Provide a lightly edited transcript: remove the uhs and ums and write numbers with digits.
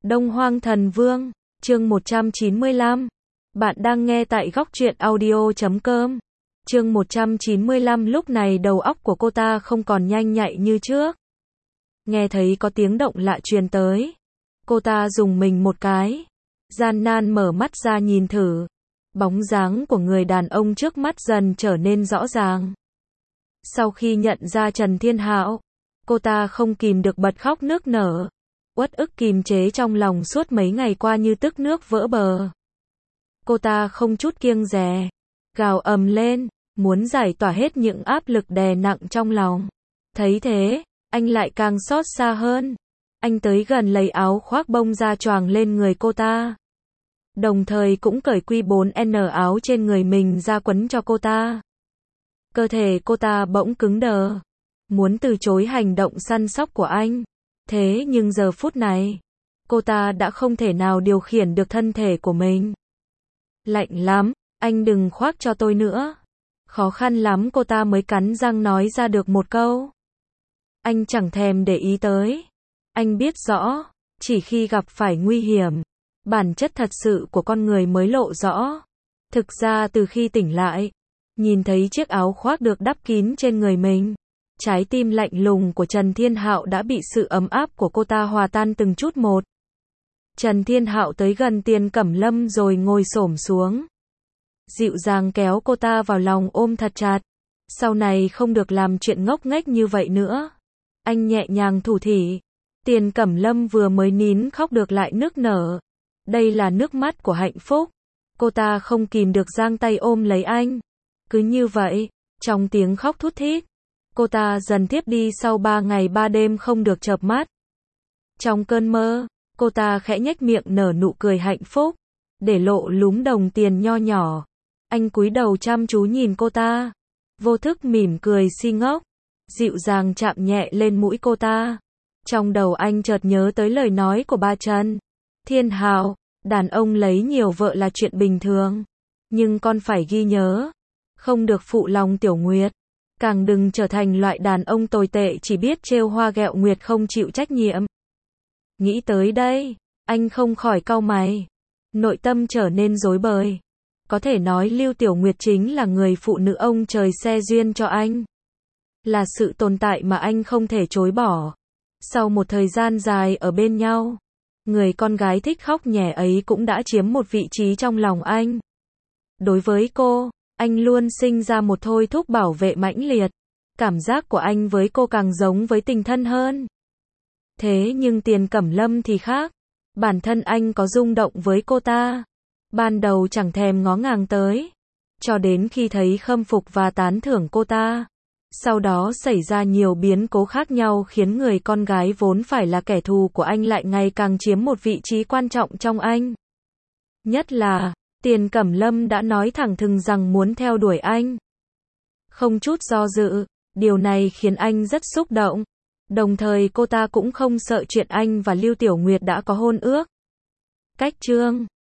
Đông Hoang Thần Vương, chương 195. Bạn đang nghe tại góc truyện audio.com. Chương 195. Lúc này đầu óc của cô ta không còn nhanh nhạy như trước. Nghe thấy có tiếng động lạ truyền tới. Cô ta rùng mình một cái. Gian nan mở mắt ra nhìn thử. Bóng dáng của người đàn ông trước mắt dần trở nên rõ ràng. Sau khi nhận ra Trần Thiên Hạo, cô ta không kìm được bật khóc nức nở. Uất ức kìm chế trong lòng suốt mấy ngày qua như tức nước vỡ bờ. Cô ta không chút kiêng dè, gào ầm lên, muốn giải tỏa hết những áp lực đè nặng trong lòng. Thấy thế, anh lại càng xót xa hơn. Anh tới gần lấy áo khoác bông ra choàng lên người cô ta. Đồng thời cũng cởi Q4N áo trên người mình ra quấn cho cô ta. Cơ thể cô ta bỗng cứng đờ, muốn từ chối hành động săn sóc của anh. Thế nhưng giờ phút này, cô ta đã không thể nào điều khiển được thân thể của mình. Lạnh lắm, anh đừng khoác cho tôi nữa. Khó khăn lắm cô ta mới cắn răng nói ra được một câu. Anh chẳng thèm để ý tới. Anh biết rõ, chỉ khi gặp phải nguy hiểm, bản chất thật sự của con người mới lộ rõ. Thực ra từ khi tỉnh lại, nhìn thấy chiếc áo khoác được đắp kín trên người mình, trái tim lạnh lùng của Trần Thiên Hạo đã bị sự ấm áp của cô ta hòa tan từng chút một. Trần Thiên Hạo tới gần Tiền Cẩm Lâm rồi ngồi xổm xuống. Dịu dàng kéo cô ta vào lòng ôm thật chặt. Sau này không được làm chuyện ngốc nghếch như vậy nữa. Anh nhẹ nhàng thủ thỉ. Tiền Cẩm Lâm vừa mới nín khóc được lại nức nở. Đây là nước mắt của hạnh phúc. Cô ta không kìm được giang tay ôm lấy anh. Cứ như vậy, trong tiếng khóc thút thít, cô ta dần thiếp đi sau 3 ngày 3 đêm không được chợp mắt. Trong cơn mơ, cô ta khẽ nhếch miệng nở nụ cười hạnh phúc, để lộ lúm đồng tiền nho nhỏ. Anh cúi đầu chăm chú nhìn cô ta, vô thức mỉm cười si ngốc, dịu dàng chạm nhẹ lên mũi cô ta. Trong đầu anh chợt nhớ tới lời nói của ba Trần Thiên Hạo, đàn ông lấy nhiều vợ là chuyện bình thường, nhưng con phải ghi nhớ, không được phụ lòng Tiểu Nguyệt. Càng đừng trở thành loại đàn ông tồi tệ chỉ biết trêu hoa ghẹo nguyệt không chịu trách nhiệm. Nghĩ tới đây, anh không khỏi cau mày. Nội tâm trở nên rối bời. Có thể nói Lưu Tiểu Nguyệt chính là người phụ nữ ông trời se duyên cho anh. Là sự tồn tại mà anh không thể chối bỏ. Sau một thời gian dài ở bên nhau, người con gái thích khóc nhè ấy cũng đã chiếm một vị trí trong lòng anh. Đối với cô, anh luôn sinh ra một thôi thúc bảo vệ mãnh liệt. Cảm giác của anh với cô càng giống với tình thân hơn. Thế nhưng Tiền Cẩm Lâm thì khác. Bản thân anh có rung động với cô ta. Ban đầu chẳng thèm ngó ngàng tới. Cho đến khi thấy khâm phục và tán thưởng cô ta. Sau đó xảy ra nhiều biến cố khác nhau khiến người con gái vốn phải là kẻ thù của anh lại ngày càng chiếm một vị trí quan trọng trong anh. Nhất là, Tiền Cẩm Lâm đã nói thẳng thừng rằng muốn theo đuổi anh. Không chút do dự, điều này khiến anh rất xúc động. Đồng thời cô ta cũng không sợ chuyện anh và Lưu Tiểu Nguyệt đã có hôn ước. Cách chương